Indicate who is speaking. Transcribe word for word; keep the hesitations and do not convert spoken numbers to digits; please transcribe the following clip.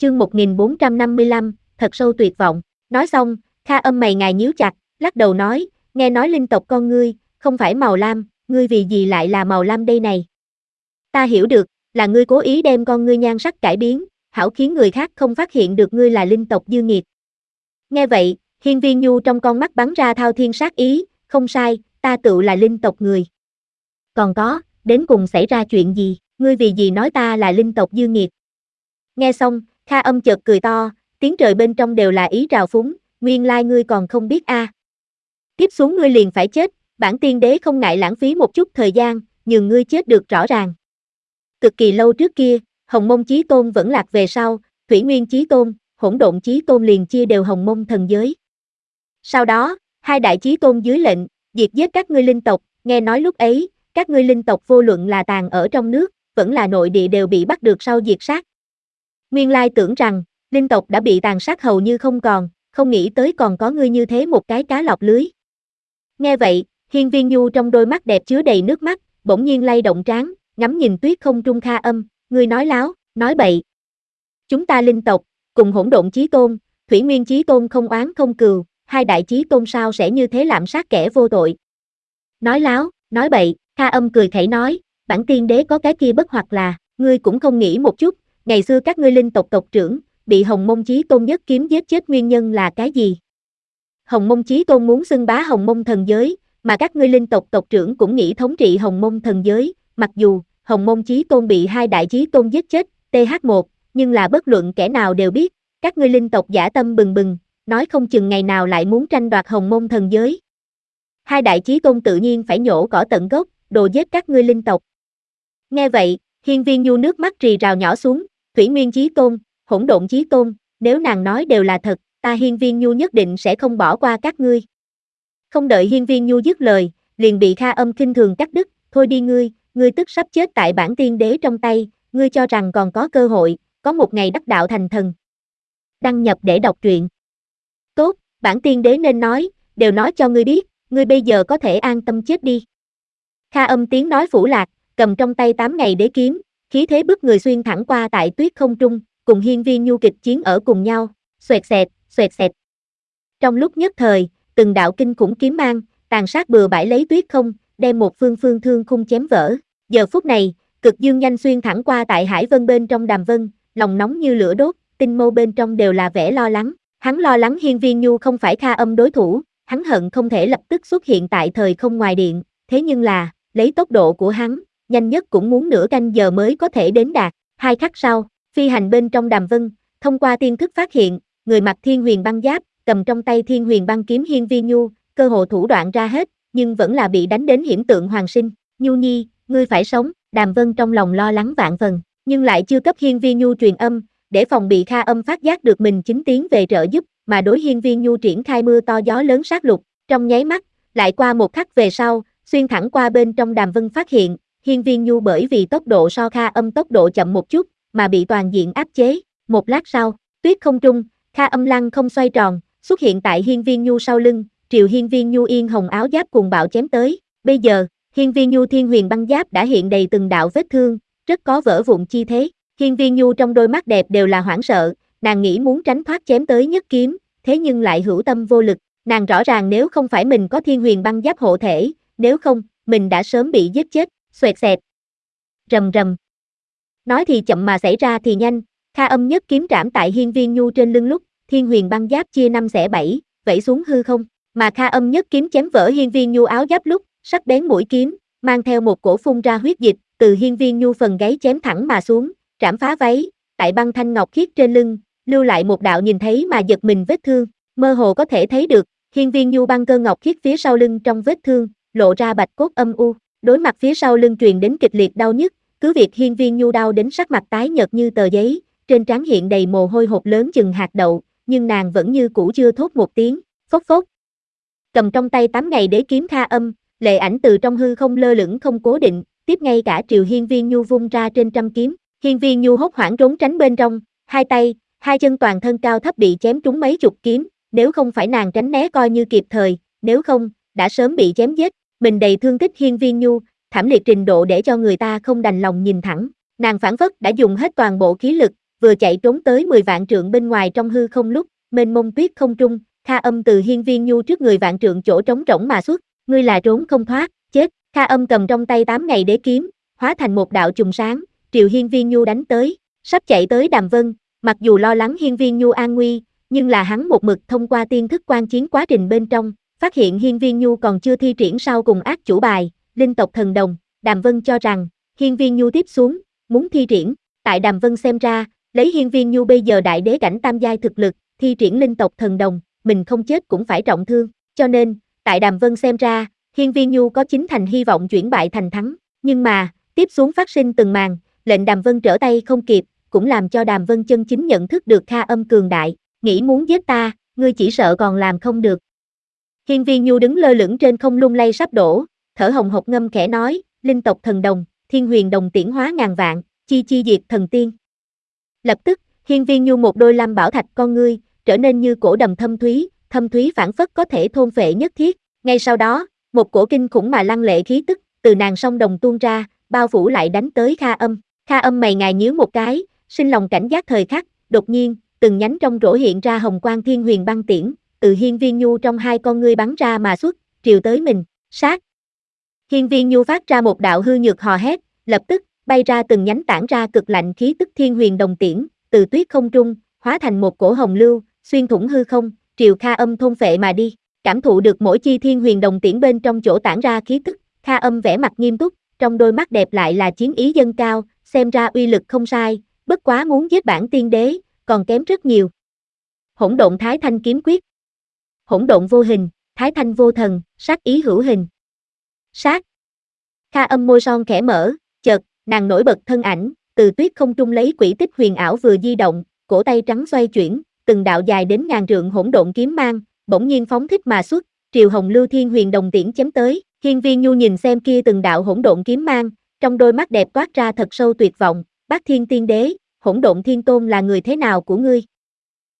Speaker 1: chương một nghìn bốn trăm năm mươi lăm, thật sâu tuyệt vọng. Nói xong, Kha Âm mày ngài nhíu chặt, lắc đầu nói, nghe nói linh tộc con ngươi, không phải màu lam, ngươi vì gì lại là màu lam đây này? Ta hiểu được, là ngươi cố ý đem con ngươi nhan sắc cải biến, hảo khiến người khác không phát hiện được ngươi là linh tộc dư nghiệt. Nghe vậy, Hiên Viên Nhu trong con mắt bắn ra thao thiên sát ý, không sai, ta tựu là linh tộc người. Còn có, đến cùng xảy ra chuyện gì, ngươi vì gì nói ta là linh tộc dư nghiệt? Nghe xong, Kha Âm chợt cười to, tiếng trời bên trong đều là ý trào phúng, nguyên lai ngươi còn không biết a. À. Tiếp xuống ngươi liền phải chết, bản tiên đế không ngại lãng phí một chút thời gian, nhường ngươi chết được rõ ràng. Cực kỳ lâu trước kia, Hồng Mông Chí Tôn vẫn lạc về sau, Thủy Nguyên Chí Tôn, Hỗn Độn Chí Tôn liền chia đều Hồng Mông thần giới. Sau đó, hai đại chí tôn dưới lệnh, diệt giết các ngươi linh tộc, nghe nói lúc ấy, các ngươi linh tộc vô luận là tàn ở trong nước, vẫn là nội địa đều bị bắt được sau diệt sát. Nguyên lai tưởng rằng, linh tộc đã bị tàn sát hầu như không còn, không nghĩ tới còn có ngươi như thế một cái cá lọt lưới. Nghe vậy, Hiên Viên Nhu trong đôi mắt đẹp chứa đầy nước mắt, bỗng nhiên lay động trán, ngắm nhìn tuyết không trung Kha Âm, ngươi nói láo, nói bậy. Chúng ta linh tộc, cùng Hỗn Độn Chí Tôn, Thủy Nguyên Chí Tôn không oán không cừu, hai đại chí tôn sao sẽ như thế lạm sát kẻ vô tội. Nói láo, nói bậy, Kha Âm cười khẩy nói, bản tiên đế có cái kia bất hoặc là, ngươi cũng không nghĩ một chút, ngày xưa các ngươi linh tộc tộc trưởng, bị Hồng Mông Chí Tôn nhất kiếm giết chết nguyên nhân là cái gì? Hồng Mông Chí Tôn muốn xưng bá Hồng Mông thần giới, mà các ngươi linh tộc tộc trưởng cũng nghĩ thống trị Hồng Mông thần giới, mặc dù Hồng Mông Chí Tôn bị hai đại chí tôn giết chết, T H một, nhưng là bất luận kẻ nào đều biết, các ngươi linh tộc dã tâm bừng bừng, nói không chừng ngày nào lại muốn tranh đoạt Hồng Mông thần giới. Hai đại chí tôn tự nhiên phải nhổ cỏ tận gốc, đồ giết các ngươi linh tộc. Nghe vậy, Hiên Viên Nhu nước mắt rì rào nhỏ xuống, Thủy Nguyên Chí Tôn, Hỗn Độn Chí Tôn, nếu nàng nói đều là thật, ta Hiên Viên Nhu nhất định sẽ không bỏ qua các ngươi. Không đợi Hiên Viên Nhu dứt lời, liền bị Kha Âm khinh thường cắt đứt, thôi đi ngươi, ngươi tức sắp chết tại bản tiên đế trong tay, ngươi cho rằng còn có cơ hội, có một ngày đắc đạo thành thần. Đăng nhập để đọc truyện. Tốt, bản tiên đế nên nói, đều nói cho ngươi biết, ngươi bây giờ có thể an tâm chết đi. Kha Âm tiếng nói phủ lạc, cầm trong tay tám ngày đế kiếm, khí thế bức người xuyên thẳng qua tại tuyết không trung, cùng Hiên Viên Nhu kịch chiến ở cùng nhau, xoẹt xẹt, xoẹt xẹt. Trong lúc nhất thời, từng đạo kinh khủng kiếm mang, tàn sát bừa bãi lấy tuyết không, đem một phương phương thương khung chém vỡ. Giờ phút này, cực dương nhanh xuyên thẳng qua tại hải vân bên trong đàm vân, lòng nóng như lửa đốt, tinh mâu bên trong đều là vẻ lo lắng. Hắn lo lắng Hiên Viên Nhu không phải Kha Âm đối thủ, hắn hận không thể lập tức xuất hiện tại thời không ngoài điện, thế nhưng là, lấy tốc độ của hắn, nhanh nhất cũng muốn nửa canh giờ mới có thể đến đạt. Hai khắc sau, phi hành bên trong đàm vân, thông qua tiên thức phát hiện, người mặc thiên huyền băng giáp, cầm trong tay thiên huyền băng kiếm Hiên Viên Nhu, cơ hồ thủ đoạn ra hết, nhưng vẫn là bị đánh đến hiểm tượng hoàng sinh. Nhu nhi, ngươi phải sống, Đàm Vân trong lòng lo lắng vạn phần, nhưng lại chưa cấp Hiên Viên Nhu truyền âm, để phòng bị Kha Âm phát giác được mình chính tiến về trợ giúp, mà đối Hiên Viên Nhu triển khai mưa to gió lớn sát lục. Trong nháy mắt, lại qua một khắc về sau, xuyên thẳng qua bên trong Đàm Vân phát hiện, Hiên Viên Nhu bởi vì tốc độ so Kha Âm tốc độ chậm một chút, mà bị toàn diện áp chế. Một lát sau, tuyết không trung, Kha Âm lăng không xoay tròn, xuất hiện tại Hiên Viên Nhu sau lưng, triều Hiên Viên Nhu yên hồng áo giáp cùng bạo chém tới. Bây giờ, Hiên Viên Nhu thiên huyền băng giáp đã hiện đầy từng đạo vết thương, rất có vỡ vụn chi thế. Hiên Viên Nhu trong đôi mắt đẹp đều là hoảng sợ, nàng nghĩ muốn tránh thoát chém tới nhất kiếm, thế nhưng lại hữu tâm vô lực. Nàng rõ ràng nếu không phải mình có thiên huyền băng giáp hộ thể, nếu không, mình đã sớm bị giết chết. Xoẹt xẹt, rầm rầm. Nói thì chậm mà xảy ra thì nhanh, Kha Âm nhất kiếm trảm tại Hiên Viên Nhu trên lưng lúc, thiên huyền băng giáp chia năm xẻ bảy, vẩy xuống hư không, mà Kha Âm nhất kiếm chém vỡ Hiên Viên Nhu áo giáp lúc, sắc bén mũi kiếm, mang theo một cổ phun ra huyết dịch, từ Hiên Viên Nhu phần gáy chém thẳng mà xuống, trảm phá váy, tại băng thanh ngọc khiết trên lưng, lưu lại một đạo nhìn thấy mà giật mình vết thương, mơ hồ có thể thấy được, Hiên Viên Nhu băng cơ ngọc khiết phía sau lưng trong vết thương, lộ ra bạch cốt âm u, đối mặt phía sau lưng truyền đến kịch liệt đau nhức, cứ việc Hiên Viên Nhu đau đến sắc mặt tái nhợt như tờ giấy, trên trán hiện đầy mồ hôi hột lớn chừng hạt đậu, nhưng nàng vẫn như cũ chưa thốt một tiếng, phốc phốc. Cầm trong tay tám ngày đế kiếm Kha Âm, lệ ảnh từ trong hư không lơ lửng không cố định, tiếp ngay cả triều Hiên Viên Nhu vung ra trên trăm kiếm. Hiên Viên Nhu hốt hoảng trốn tránh bên trong, hai tay, hai chân toàn thân cao thấp bị chém trúng mấy chục kiếm, nếu không phải nàng tránh né coi như kịp thời, nếu không, đã sớm bị chém giết. Mình đầy thương tích Hiên Viên Nhu, thảm liệt trình độ để cho người ta không đành lòng nhìn thẳng. Nàng phản phất đã dùng hết toàn bộ khí lực, vừa chạy trốn tới mười vạn trượng bên ngoài trong hư không lúc, mênh mông tuyết không trung, Kha Âm từ hiên viên nhu trước người vạn trượng chỗ trống rỗng mà xuất, ngươi là trốn không thoát, chết, Kha Âm cầm trong tay tám ngày đế kiếm, hóa thành một đạo trùng sáng, triều hiên viên nhu đánh tới, sắp chạy tới Đàm Vân, mặc dù lo lắng hiên viên nhu an nguy, nhưng là hắn một mực thông qua tiên thức quan chiến quá trình bên trong, phát hiện hiên viên nhu còn chưa thi triển sau cùng ác chủ bài, linh tộc thần đồng, Đàm Vân cho rằng, hiên viên nhu tiếp xuống, muốn thi triển, tại Đàm Vân xem ra, lấy hiên viên nhu bây giờ đại đế cảnh tam giai thực lực, thi triển linh tộc thần đồng, mình không chết cũng phải trọng thương, cho nên, tại Đàm Vân xem ra, hiên viên nhu có chính thành hy vọng chuyển bại thành thắng, nhưng mà, tiếp xuống phát sinh từng màn, lệnh Đàm Vân trở tay không kịp, cũng làm cho Đàm Vân chân chính nhận thức được Kha Âm cường đại, nghĩ muốn giết ta, ngươi chỉ sợ còn làm không được. Hiên viên nhu đứng lơ lửng trên không lung lay sắp đổ, thở hồng hộc ngâm khẽ nói, linh tộc thần đồng, thiên huyền đồng tiễn hóa ngàn vạn, chi chi diệt thần tiên. Lập tức, hiên viên nhu một đôi lam bảo thạch con ngươi, trở nên như cổ đầm thâm thúy, thâm thúy phảng phất có thể thôn phệ nhất thiết. Ngay sau đó, một cổ kinh khủng mà lăng lệ khí tức, từ nàng song đồng tuôn ra, bao phủ lại đánh tới Kha Âm. Kha Âm mày ngài nhíu một cái, sinh lòng cảnh giác thời khắc, đột nhiên, từng nhánh trong rổ hiện ra hồng quang thiên huyền băng tiễn, từ hiên viên nhu trong hai con ngươi bắn ra mà xuất, triều tới mình, sát. Hiên viên nhu phát ra một đạo hư nhược hò hét, lập tức, bay ra từng nhánh tản ra cực lạnh khí tức thiên huyền đồng tiễn, từ tuyết không trung, hóa thành một cổ hồng lưu, xuyên thủng hư không, triều Kha Âm thôn phệ mà đi. Cảm thụ được mỗi chi thiên huyền đồng tiễn bên trong chỗ tản ra khí tức, Kha Âm vẻ mặt nghiêm túc, trong đôi mắt đẹp lại là chiến ý dâng cao, xem ra uy lực không sai, bất quá muốn giết bản tiên đế, còn kém rất nhiều. Hỗn độn Thái Thanh kiếm quyết. Hỗn độn vô hình, Thái Thanh vô thần, sát ý hữu hình. Sát. Kha Âm môi son khẽ mở, chợt, nàng nổi bật thân ảnh, từ tuyết không trung lấy quỹ tích huyền ảo vừa di động, cổ tay trắng xoay chuyển, từng đạo dài đến ngàn trượng hỗn độn kiếm mang, bỗng nhiên phóng thích mà xuất, triều hồng lưu thiên huyền đồng tiễn chém tới. Hiên viên nhu nhìn xem kia từng đạo hỗn độn kiếm mang, trong đôi mắt đẹp toát ra thật sâu tuyệt vọng, Bát Thiên Tiên Đế, Hỗn Độn Thiên Tôn là người thế nào của ngươi?